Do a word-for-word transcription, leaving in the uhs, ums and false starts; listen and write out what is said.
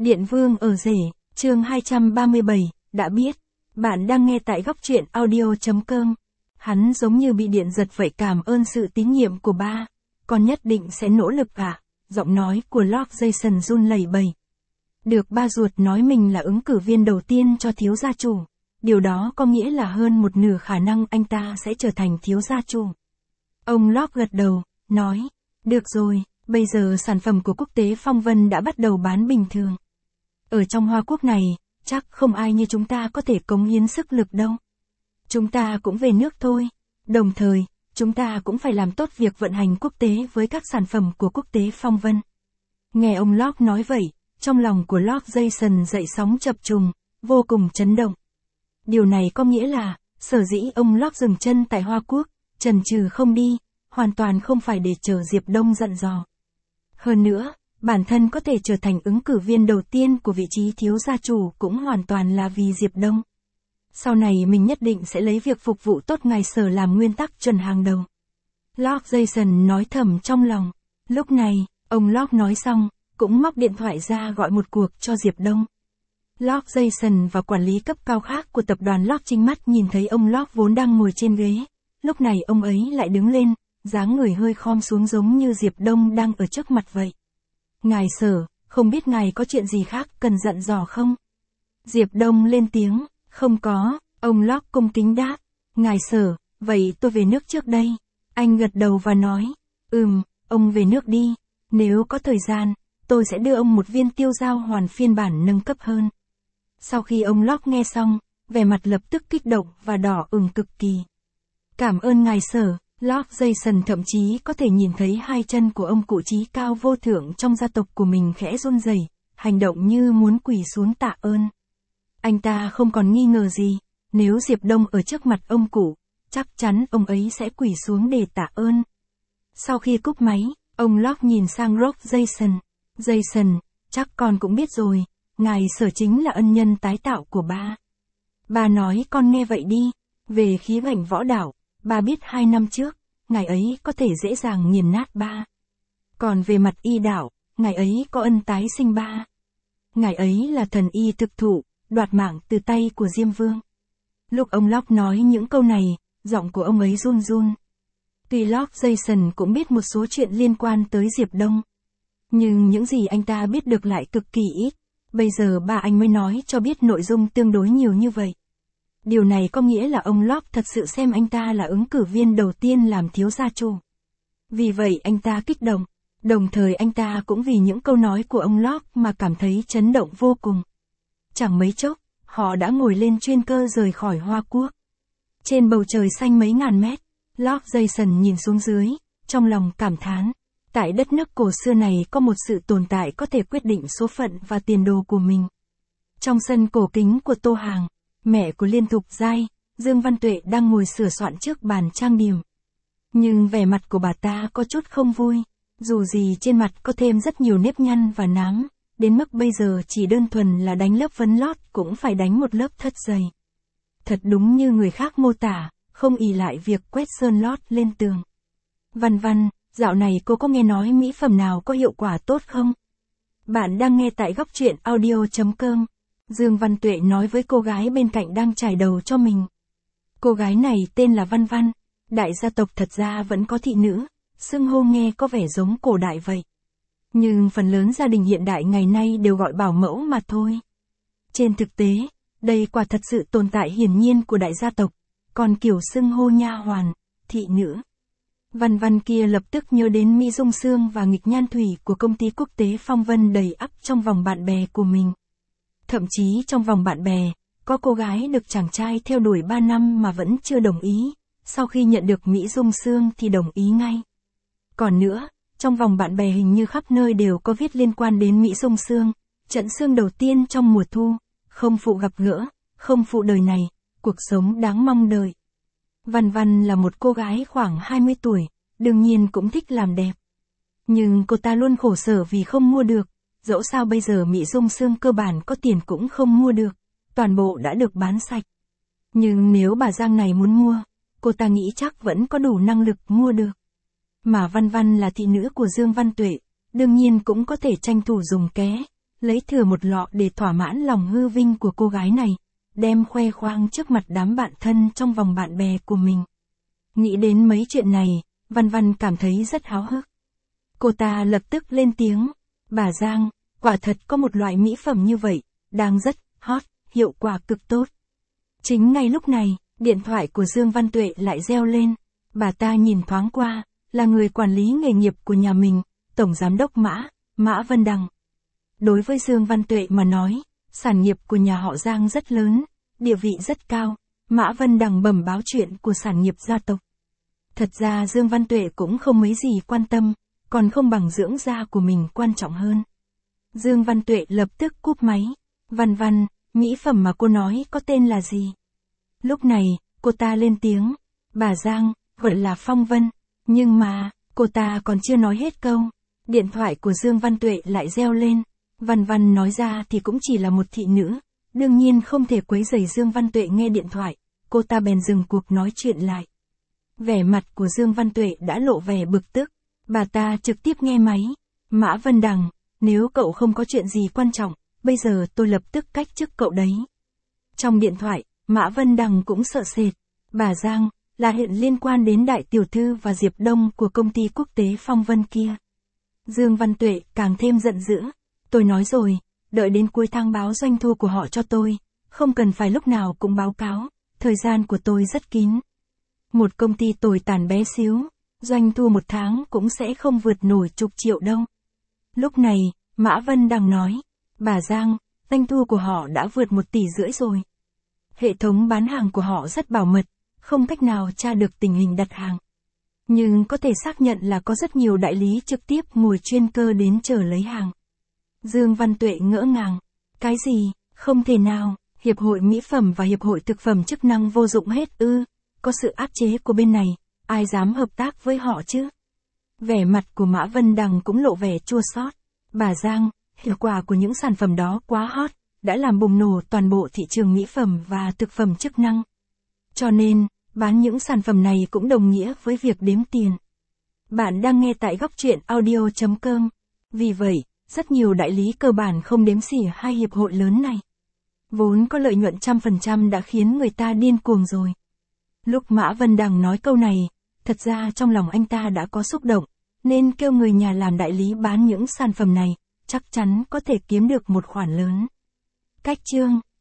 Điện Vương ở rể, chương hai trăm ba mươi bảy, đã biết. Bạn đang nghe tại góc truyện audio.com. Hắn giống như bị điện giật vậy, cảm ơn sự tín nhiệm của ba. Con nhất định sẽ nỗ lực ạ. À? Giọng nói của Lord Jason run lẩy bẩy. Được ba ruột nói mình là ứng cử viên đầu tiên cho thiếu gia chủ. Điều đó có nghĩa là hơn một nửa khả năng anh ta sẽ trở thành thiếu gia chủ. Ông Lord gật đầu, nói, được rồi, bây giờ sản phẩm của quốc tế Phong Vân đã bắt đầu bán bình thường. Ở trong Hoa Quốc này, chắc không ai như chúng ta có thể cống hiến sức lực đâu. Chúng ta cũng về nước thôi. Đồng thời, chúng ta cũng phải làm tốt việc vận hành quốc tế với các sản phẩm của quốc tế Phong Vân. Nghe ông Lord nói vậy, trong lòng của Lord Jason dậy sóng chập trùng, vô cùng chấn động. Điều này có nghĩa là, sở dĩ ông Lord dừng chân tại Hoa Quốc, chần chừ không đi, hoàn toàn không phải để chờ Diệp Đông dặn dò. Hơn nữa, bản thân có thể trở thành ứng cử viên đầu tiên của vị trí thiếu gia chủ cũng hoàn toàn là vì Diệp Đông. Sau này mình nhất định sẽ lấy việc phục vụ tốt ngài sở làm nguyên tắc chuẩn hàng đầu. Lord Jason nói thầm trong lòng. Lúc này, ông Lord nói xong, cũng móc điện thoại ra gọi một cuộc cho Diệp Đông. Lord Jason và quản lý cấp cao khác của tập đoàn Lord chính mắt nhìn thấy ông Lord vốn đang ngồi trên ghế. Lúc này ông ấy lại đứng lên, dáng người hơi khom xuống giống như Diệp Đông đang ở trước mặt vậy. Ngài sở, không biết ngài có chuyện gì khác cần dặn dò không? Diệp Đông lên tiếng, không có, ông Lord cung kính đáp. Ngài sở, vậy tôi về nước trước đây. Anh gật đầu và nói, ừm, ông về nước đi, nếu có thời gian, tôi sẽ đưa ông một viên tiêu dao hoàn phiên bản nâng cấp hơn. Sau khi ông Lord nghe xong, vẻ mặt lập tức kích động và đỏ ửng cực kỳ. Cảm ơn ngài sở. Lord Jason thậm chí có thể nhìn thấy hai chân của ông cụ trí cao vô thượng trong gia tộc của mình khẽ run rẩy, hành động như muốn quỳ xuống tạ ơn. Anh ta không còn nghi ngờ gì, nếu Diệp Đông ở trước mặt ông cụ, chắc chắn ông ấy sẽ quỳ xuống để tạ ơn. Sau khi cúp máy, ông Lord nhìn sang Lord Jason. Jason, chắc con cũng biết rồi, ngài sở chính là ân nhân tái tạo của ba. Ba nói con nghe vậy đi, về khí vận võ đạo. Ba biết hai năm trước, ngài ấy có thể dễ dàng nghiền nát ba. Còn về mặt y đạo, ngài ấy có ân tái sinh ba. Ngài ấy là thần y thực thụ, đoạt mạng từ tay của Diêm Vương. Lúc ông Lord nói những câu này, giọng của ông ấy run run. Tuy Lord Jason cũng biết một số chuyện liên quan tới Diệp Đông, nhưng những gì anh ta biết được lại cực kỳ ít. Bây giờ ba anh mới nói cho biết nội dung tương đối nhiều như vậy. Điều này có nghĩa là ông Lord thật sự xem anh ta là ứng cử viên đầu tiên làm thiếu gia chủ. Vì vậy anh ta kích động, đồng thời anh ta cũng vì những câu nói của ông Lord mà cảm thấy chấn động vô cùng. Chẳng mấy chốc, họ đã ngồi lên chuyên cơ rời khỏi Hoa Quốc. Trên bầu trời xanh mấy ngàn mét, Lord Jason nhìn xuống dưới, trong lòng cảm thán. Tại đất nước cổ xưa này có một sự tồn tại có thể quyết định số phận và tiền đồ của mình. Trong sân cổ kính của Tô Hàng, mẹ của Liên Thục Giai, Dương Văn Tuệ đang ngồi sửa soạn trước bàn trang điểm. Nhưng vẻ mặt của bà ta có chút không vui, dù gì trên mặt có thêm rất nhiều nếp nhăn và nám, đến mức bây giờ chỉ đơn thuần là đánh lớp phấn lót cũng phải đánh một lớp thất dày. Thật đúng như người khác mô tả, không ỷ lại việc quét sơn lót lên tường. Văn Văn, dạo này cô có nghe nói mỹ phẩm nào có hiệu quả tốt không? Bạn đang nghe tại góc truyện audio.com. Dương Văn Tuệ nói với cô gái bên cạnh đang chải đầu cho mình. Cô gái này tên là Văn Văn, đại gia tộc thật ra vẫn có thị nữ, xưng hô nghe có vẻ giống cổ đại vậy. Nhưng phần lớn gia đình hiện đại ngày nay đều gọi bảo mẫu mà thôi. Trên thực tế, đây quả thật sự tồn tại hiển nhiên của đại gia tộc, còn kiểu xưng hô nha hoàn, thị nữ. Văn Văn kia lập tức nhớ đến Mỹ Dung Sương và nghịch nhan thủy của công ty quốc tế Phong Vân đầy ắp trong vòng bạn bè của mình. Thậm chí trong vòng bạn bè, có cô gái được chàng trai theo đuổi ba năm mà vẫn chưa đồng ý, sau khi nhận được Mỹ Dung Sương thì đồng ý ngay. Còn nữa, trong vòng bạn bè hình như khắp nơi đều có viết liên quan đến Mỹ Dung Sương, trận sương đầu tiên trong mùa thu, không phụ gặp gỡ, không phụ đời này, cuộc sống đáng mong đợi. Văn Văn là một cô gái khoảng hai mươi tuổi, đương nhiên cũng thích làm đẹp. Nhưng cô ta luôn khổ sở vì không mua được. Dẫu sao bây giờ Mỹ Dung Sương cơ bản có tiền cũng không mua được, toàn bộ đã được bán sạch. Nhưng nếu bà Giang này muốn mua, cô ta nghĩ chắc vẫn có đủ năng lực mua được. Mà Văn Văn là thị nữ của Dương Văn Tuệ, đương nhiên cũng có thể tranh thủ dùng ké, lấy thừa một lọ để thỏa mãn lòng hư vinh của cô gái này, đem khoe khoang trước mặt đám bạn thân trong vòng bạn bè của mình. Nghĩ đến mấy chuyện này, Văn Văn cảm thấy rất háo hức. Cô ta lập tức lên tiếng, bà Giang, quả thật có một loại mỹ phẩm như vậy, đang rất hot, hiệu quả cực tốt. Chính ngay lúc này, điện thoại của Dương Văn Tuệ lại reo lên, bà ta nhìn thoáng qua, là người quản lý nghề nghiệp của nhà mình, Tổng Giám đốc Mã, Mã Vân Đằng. Đối với Dương Văn Tuệ mà nói, sản nghiệp của nhà họ Giang rất lớn, địa vị rất cao, Mã Vân Đằng bẩm báo chuyện của sản nghiệp gia tộc. Thật ra Dương Văn Tuệ cũng không mấy gì quan tâm, còn không bằng dưỡng da của mình quan trọng hơn. Dương Văn Tuệ lập tức cúp máy, Văn Văn, mỹ phẩm mà cô nói có tên là gì? Lúc này, cô ta lên tiếng, bà Giang, gọi là Phong Vân, nhưng mà, cô ta còn chưa nói hết câu. Điện thoại của Dương Văn Tuệ lại reo lên, Văn Văn nói ra thì cũng chỉ là một thị nữ, đương nhiên không thể quấy rầy Dương Văn Tuệ nghe điện thoại, cô ta bèn dừng cuộc nói chuyện lại. Vẻ mặt của Dương Văn Tuệ đã lộ vẻ bực tức, bà ta trực tiếp nghe máy, Mã Vân Đằng, nếu cậu không có chuyện gì quan trọng, bây giờ tôi lập tức cách chức cậu đấy. Trong điện thoại, Mã Vân Đằng cũng sợ sệt, bà Giang, là hiện liên quan đến đại tiểu thư và Diệp Đông của công ty quốc tế Phong Vân kia. Dương Văn Tuệ càng thêm giận dữ, tôi nói rồi, đợi đến cuối tháng báo doanh thu của họ cho tôi, không cần phải lúc nào cũng báo cáo, thời gian của tôi rất kín. Một công ty tồi tàn bé xíu, doanh thu một tháng cũng sẽ không vượt nổi chục triệu đâu. Lúc này, Mã Vân Đằng nói, bà Giang, doanh thu của họ đã vượt một tỷ rưỡi rồi. Hệ thống bán hàng của họ rất bảo mật, không cách nào tra được tình hình đặt hàng. Nhưng có thể xác nhận là có rất nhiều đại lý trực tiếp ngồi chuyên cơ đến chờ lấy hàng. Dương Văn Tuệ ngỡ ngàng, cái gì, không thể nào, Hiệp hội Mỹ phẩm và Hiệp hội Thực phẩm chức năng vô dụng hết ư, có sự áp chế của bên này, ai dám hợp tác với họ chứ? Vẻ mặt của Mã Vân Đằng cũng lộ vẻ chua xót. Bà Giang, hiệu quả của những sản phẩm đó quá hot, đã làm bùng nổ toàn bộ thị trường mỹ phẩm và thực phẩm chức năng. Cho nên, bán những sản phẩm này cũng đồng nghĩa với việc đếm tiền. Bạn đang nghe tại góc truyện audio chấm com. Vì vậy, rất nhiều đại lý cơ bản không đếm xỉa hai hiệp hội lớn này. Vốn có lợi nhuận trăm phần trăm đã khiến người ta điên cuồng rồi. Lúc Mã Vân Đằng nói câu này, thật ra trong lòng anh ta đã có xúc động, nên kêu người nhà làm đại lý bán những sản phẩm này, chắc chắn có thể kiếm được một khoản lớn. Cách chương